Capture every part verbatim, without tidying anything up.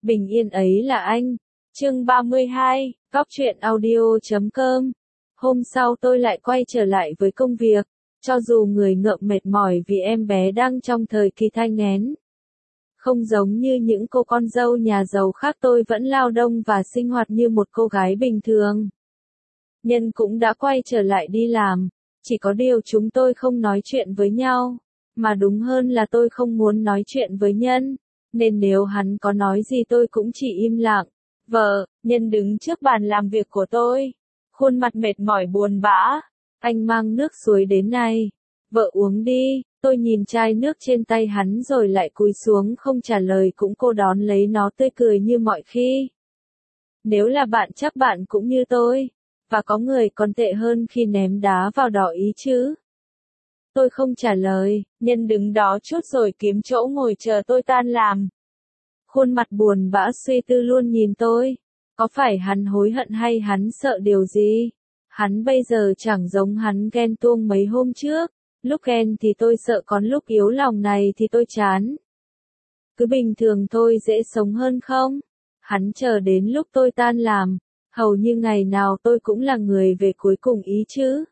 Bình yên ấy là anh. Chương ba mươi hai, góc truyện audio chấm com. Hôm sau tôi lại quay trở lại với công việc, cho dù người ngợm mệt mỏi vì em bé đang trong thời kỳ thai nghén. Không giống như những cô con dâu nhà giàu khác, tôi vẫn lao động và sinh hoạt như một cô gái bình thường. Nhân cũng đã quay trở lại đi làm, chỉ có điều chúng tôi không nói chuyện với nhau, mà đúng hơn là tôi không muốn nói chuyện với Nhân, nên nếu hắn có nói gì tôi cũng chỉ im lặng. Vợ, Nhân đứng trước bàn làm việc của tôi, khuôn mặt mệt mỏi buồn bã. Anh mang nước suối đến này. Vợ uống đi. Tôi nhìn chai nước trên tay hắn rồi lại cúi xuống không trả lời, cũng cô đón lấy nó tươi cười như mọi khi. Nếu là bạn chắc bạn cũng như tôi, và có người còn tệ hơn khi ném đá vào đỏ ý chứ. Tôi không trả lời, Nhân đứng đó chút rồi kiếm chỗ ngồi chờ tôi tan làm. Khuôn mặt buồn bã suy tư luôn nhìn tôi. Có phải hắn hối hận hay hắn sợ điều gì? Hắn bây giờ chẳng giống hắn ghen tuông mấy hôm trước. Lúc ghen thì tôi sợ, còn lúc yếu lòng này thì tôi chán. Cứ bình thường thôi, dễ sống hơn không? Hắn chờ đến lúc tôi tan làm. Hầu như ngày nào tôi cũng là người về cuối cùng ý chứ.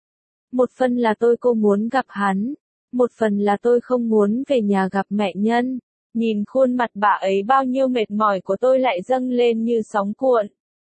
Một phần là tôi cô muốn gặp hắn. Một phần là tôi không muốn về nhà gặp mẹ Nhân. Nhìn khuôn mặt bà ấy bao nhiêu mệt mỏi của tôi lại dâng lên như sóng cuộn.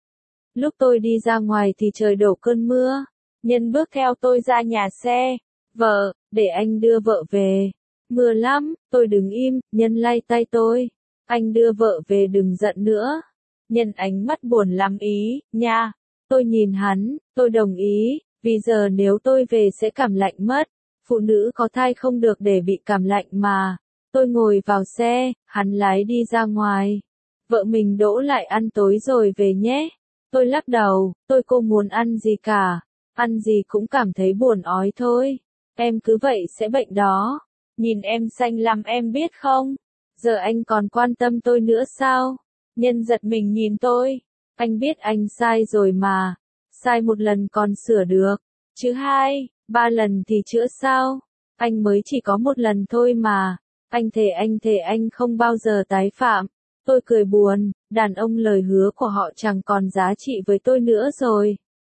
Lúc tôi đi ra ngoài thì trời đổ cơn mưa. Nhân bước theo tôi ra nhà xe. Vợ, để anh đưa vợ về. Mưa lắm. Tôi đứng im. Nhân lay tay tôi. Anh đưa vợ về, đừng giận nữa. Nhân ánh mắt buồn lắm ý, nha. Tôi nhìn hắn, tôi đồng ý, vì giờ nếu tôi về sẽ cảm lạnh mất. Phụ nữ có thai không được để bị cảm lạnh mà. Tôi ngồi vào xe, hắn lái đi ra ngoài. Vợ mình đỗ lại ăn tối rồi về nhé. Tôi lắc đầu, tôi cô muốn ăn gì cả. Ăn gì cũng cảm thấy buồn ói thôi. Em cứ vậy sẽ bệnh đó. Nhìn em xanh lắm em biết không? Giờ anh còn quan tâm tôi nữa sao? Nhân giật mình nhìn tôi. Anh biết anh sai rồi mà. Sai một lần còn sửa được. Chứ hai, ba lần thì chữa sao? Anh mới chỉ có một lần thôi mà. Anh thề anh thề anh không bao giờ tái phạm. Tôi cười buồn, đàn ông lời hứa của họ chẳng còn giá trị với tôi nữa rồi.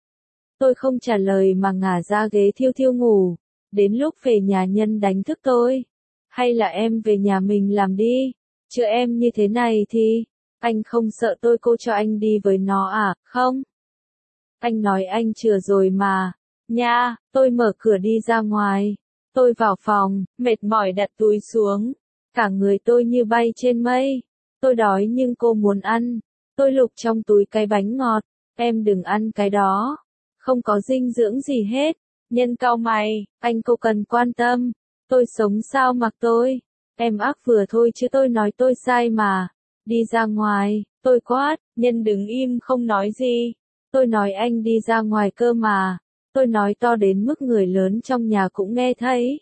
Tôi không trả lời mà ngả ra ghế thiêu thiêu ngủ. Đến lúc về nhà Nhân đánh thức tôi. Hay là em về nhà mình làm đi. Chứ em như thế này thì, anh không sợ tôi cô cho anh đi với nó à, không? Anh nói anh chừa rồi mà. Nha, tôi mở cửa đi ra ngoài. Tôi vào phòng, mệt mỏi đặt túi xuống. Cả người tôi như bay trên mây. Tôi đói nhưng cô muốn ăn. Tôi lục trong túi cái bánh ngọt. Em đừng ăn cái đó. Không có dinh dưỡng gì hết. Nhân cau mày, anh cô cần quan tâm. Tôi sống sao mặc tôi. Em ác vừa thôi chứ tôi nói tôi sai mà. Đi ra ngoài, tôi quát. Nhân đứng im không nói gì. Tôi nói anh đi ra ngoài cơ mà. Tôi nói to đến mức người lớn trong nhà cũng nghe thấy.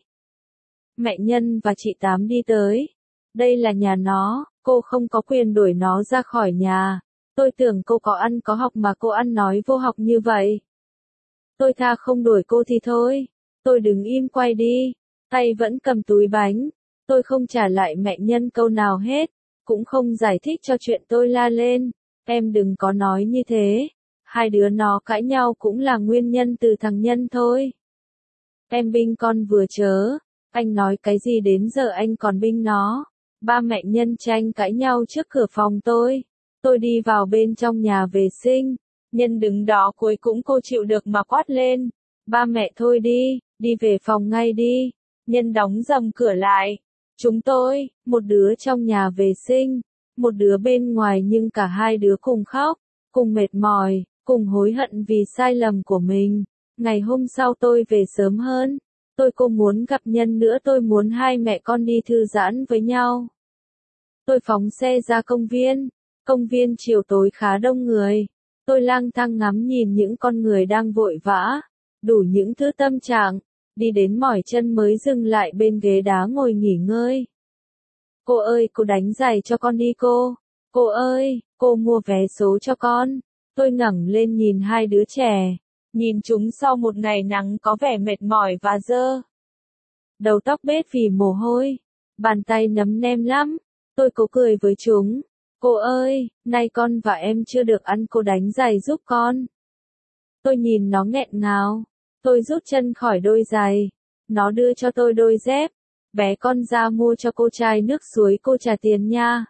Mẹ Nhân và chị Tám đi tới. Đây là nhà nó, cô không có quyền đuổi nó ra khỏi nhà. Tôi tưởng cô có ăn có học mà cô ăn nói vô học như vậy. Tôi tha không đuổi cô thì thôi. Tôi đứng im quay đi, tay vẫn cầm túi bánh. Tôi không trả lại mẹ Nhân câu nào hết, cũng không giải thích cho chuyện tôi la lên. Em đừng có nói như thế. Hai đứa nó cãi nhau cũng là nguyên nhân từ thằng Nhân thôi. Em binh con vừa chớ. Anh nói cái gì đến giờ anh còn binh nó. Ba mẹ Nhân tranh cãi nhau trước cửa phòng tôi. Tôi đi vào bên trong nhà vệ sinh. Nhân đứng đó cuối cũng cô chịu được mà quát lên. Ba mẹ thôi đi, đi về phòng ngay đi. Nhân đóng dầm cửa lại. Chúng tôi, một đứa trong nhà vệ sinh, một đứa bên ngoài, nhưng cả hai đứa cùng khóc, cùng mệt mỏi, cùng hối hận vì sai lầm của mình. Ngày hôm sau tôi về sớm hơn. Tôi cô muốn gặp Nhân nữa, tôi muốn hai mẹ con đi thư giãn với nhau. Tôi phóng xe ra công viên. Công viên chiều tối khá đông người. Tôi lang thang ngắm nhìn những con người đang vội vã, đủ những thứ tâm trạng. Đi đến mỏi chân mới dừng lại bên ghế đá ngồi nghỉ ngơi. Cô ơi, cô đánh giày cho con đi cô. Cô ơi, cô mua vé số cho con. Tôi ngẩng lên nhìn hai đứa trẻ. Nhìn chúng sau một ngày nắng có vẻ mệt mỏi và dơ. Đầu tóc bết vì mồ hôi. Bàn tay nấm nem lắm. Tôi cố cười với chúng. Cô ơi, nay con và em chưa được ăn, cô đánh giày giúp con. Tôi nhìn nó nghẹn ngào. Tôi rút chân khỏi đôi giày. Nó đưa cho tôi đôi dép. Bé con ra mua cho cô chai nước suối, cô trả tiền nha.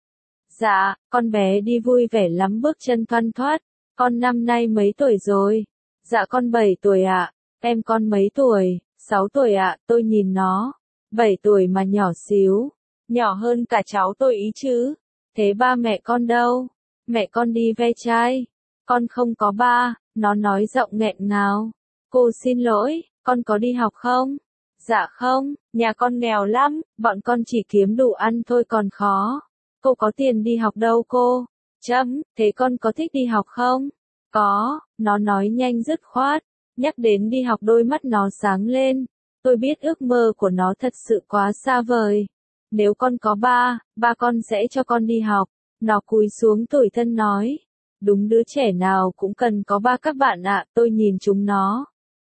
Dạ, con bé đi vui vẻ lắm, bước chân thoăn thoắt. Con năm nay mấy tuổi rồi? Dạ con bảy tuổi ạ. Em con mấy tuổi? Sáu tuổi ạ. Tôi nhìn nó. Bảy tuổi mà nhỏ xíu. Nhỏ hơn cả cháu tôi ý chứ. Thế ba mẹ con đâu? Mẹ con đi ve chai. Con không có ba, nó nói giọng nghẹn ngào. Cô xin lỗi, con có đi học không? Dạ không, nhà con nghèo lắm, bọn con chỉ kiếm đủ ăn thôi còn khó. Cô có tiền đi học đâu cô? Chấm, thế con có thích đi học không? Có, nó nói nhanh dứt khoát. Nhắc đến đi học đôi mắt nó sáng lên. Tôi biết ước mơ của nó thật sự quá xa vời. Nếu con có ba, ba con sẽ cho con đi học. Nó cúi xuống tủi thân nói. Đúng, đứa trẻ nào cũng cần có ba các bạn ạ. Tôi nhìn chúng nó.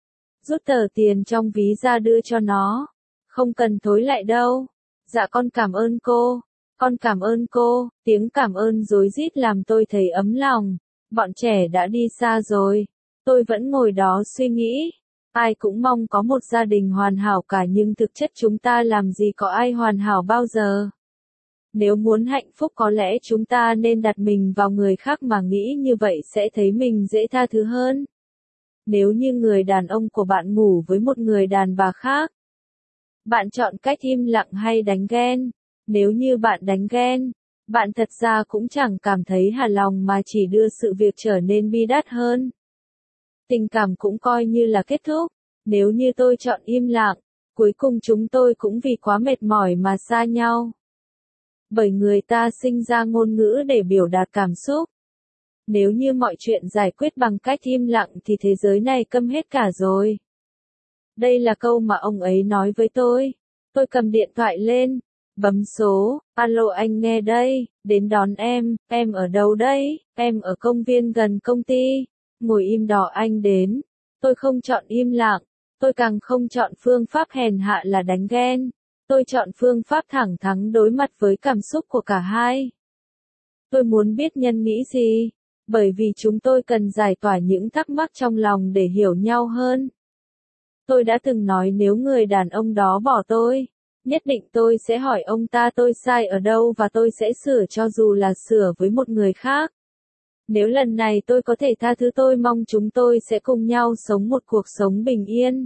Rút tờ tiền trong ví ra đưa cho nó. Không cần thối lại đâu. Dạ con cảm ơn cô. Con cảm ơn cô. Tiếng cảm ơn rối rít làm tôi thấy ấm lòng. Bọn trẻ đã đi xa rồi. Tôi vẫn ngồi đó suy nghĩ. Ai cũng mong có một gia đình hoàn hảo cả, nhưng thực chất chúng ta làm gì có ai hoàn hảo bao giờ. Nếu muốn hạnh phúc có lẽ chúng ta nên đặt mình vào người khác mà nghĩ như vậy sẽ thấy mình dễ tha thứ hơn. Nếu như người đàn ông của bạn ngủ với một người đàn bà khác, bạn chọn cách im lặng hay đánh ghen? Nếu như bạn đánh ghen, bạn thật ra cũng chẳng cảm thấy hài lòng mà chỉ đưa sự việc trở nên bi đát hơn. Tình cảm cũng coi như là kết thúc. Nếu như tôi chọn im lặng, cuối cùng chúng tôi cũng vì quá mệt mỏi mà xa nhau. Bởi người ta sinh ra ngôn ngữ để biểu đạt cảm xúc. Nếu như mọi chuyện giải quyết bằng cách im lặng thì thế giới này câm hết cả rồi. Đây là câu mà ông ấy nói với tôi. Tôi cầm điện thoại lên, bấm số. Alo, anh nghe đây, đến đón em. Em ở đâu đấy? Em ở công viên gần công ty. Ngồi im đó anh đến. Tôi không chọn im lặng. Tôi càng không chọn phương pháp hèn hạ là đánh ghen. Tôi chọn phương pháp thẳng thắn đối mặt với cảm xúc của cả hai. Tôi muốn biết nhân nghĩ gì, bởi vì chúng tôi cần giải tỏa những thắc mắc trong lòng để hiểu nhau hơn. Tôi đã từng nói nếu người đàn ông đó bỏ tôi, nhất định tôi sẽ hỏi ông ta tôi sai ở đâu và tôi sẽ sửa, cho dù là sửa với một người khác. Nếu lần này tôi có thể tha thứ, tôi mong chúng tôi sẽ cùng nhau sống một cuộc sống bình yên.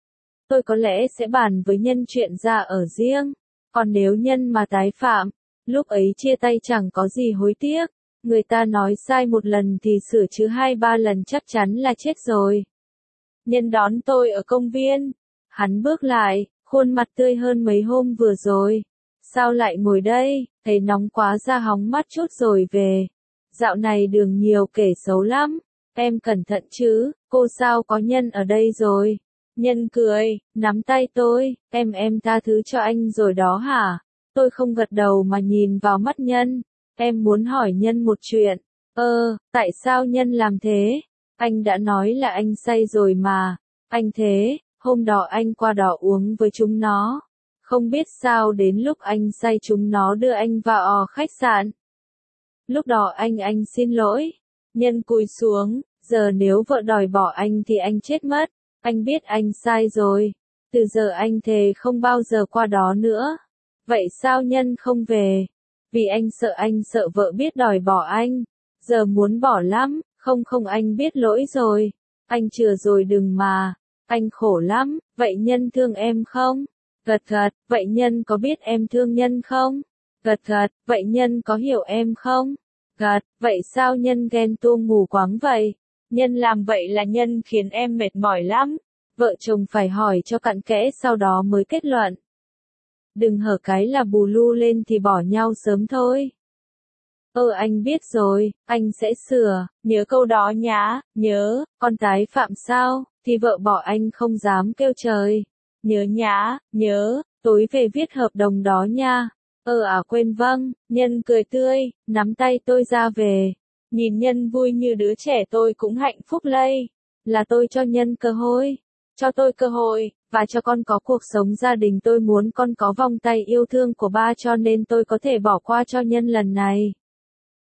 Tôi có lẽ sẽ bàn với nhân chuyện ra ở riêng. Còn nếu nhân mà tái phạm, lúc ấy chia tay chẳng có gì hối tiếc. Người ta nói sai một lần thì sửa chứ hai ba lần chắc chắn là chết rồi. Nhân đón tôi ở công viên. Hắn bước lại, khuôn mặt tươi hơn mấy hôm vừa rồi. Sao lại ngồi đây? Thấy nóng quá ra hóng mát chút rồi về. Dạo này đường nhiều kẻ xấu lắm. Em cẩn thận chứ, cô sao có Nhân ở đây rồi. Nhân cười, nắm tay tôi. Em em tha thứ cho anh rồi đó hả? Tôi không gật đầu mà nhìn vào mắt Nhân. Em muốn hỏi Nhân một chuyện. Ơ, tại sao Nhân làm thế? Anh đã nói là anh say rồi mà. Anh thế, hôm đó anh qua đó uống với chúng nó. Không biết sao đến lúc anh say chúng nó đưa anh vào khách sạn. Lúc đó anh anh xin lỗi. Nhân cúi xuống, giờ nếu vợ đòi bỏ anh thì anh chết mất. Anh biết anh sai rồi. Từ giờ anh thề không bao giờ qua đó nữa. Vậy sao Nhân không về? Vì anh sợ anh sợ vợ biết đòi bỏ anh. Giờ muốn bỏ lắm. Không không anh biết lỗi rồi. Anh chừa rồi đừng mà. Anh khổ lắm. Vậy Nhân thương em không? Gật gật. Vậy Nhân có biết em thương Nhân không? Gật gật. Vậy Nhân có hiểu em không? Gật. Vậy sao Nhân ghen tuông mù quáng vậy? Nhân làm vậy là Nhân khiến em mệt mỏi lắm. Vợ chồng phải hỏi cho cặn kẽ sau đó mới kết luận. Đừng hở cái là bù lu lên thì bỏ nhau sớm thôi. Ơ anh biết rồi, anh sẽ sửa, nhớ câu đó nhá, nhớ, con tái phạm sao, thì vợ bỏ anh không dám kêu trời. Nhớ nhá, nhớ, tối về viết hợp đồng đó nha. Ờ à quên vâng, Nhân cười tươi, nắm tay tôi ra về. Nhìn Nhân vui như đứa trẻ tôi cũng hạnh phúc lây. Là tôi cho Nhân cơ hội, cho tôi cơ hội, và cho con có cuộc sống gia đình. Tôi muốn con có vòng tay yêu thương của ba cho nên tôi có thể bỏ qua cho Nhân lần này.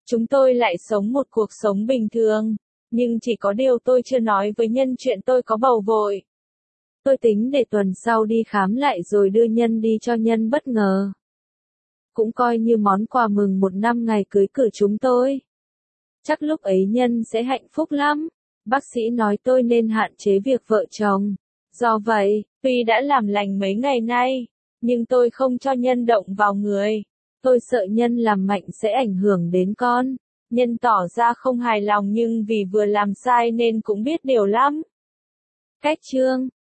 Chúng tôi lại sống một cuộc sống bình thường, nhưng chỉ có điều tôi chưa nói với Nhân chuyện tôi có bầu vội. Tôi tính để tuần sau đi khám lại rồi đưa Nhân đi cho Nhân bất ngờ. Cũng coi như món quà mừng một năm ngày cưới cử chúng tôi. Chắc lúc ấy Nhân sẽ hạnh phúc lắm. Bác sĩ nói tôi nên hạn chế việc vợ chồng. Do vậy, tuy đã làm lành mấy ngày nay, nhưng tôi không cho Nhân động vào người. Tôi sợ Nhân làm mạnh sẽ ảnh hưởng đến con. Nhân tỏ ra không hài lòng nhưng vì vừa làm sai nên cũng biết điều lắm. Cách chương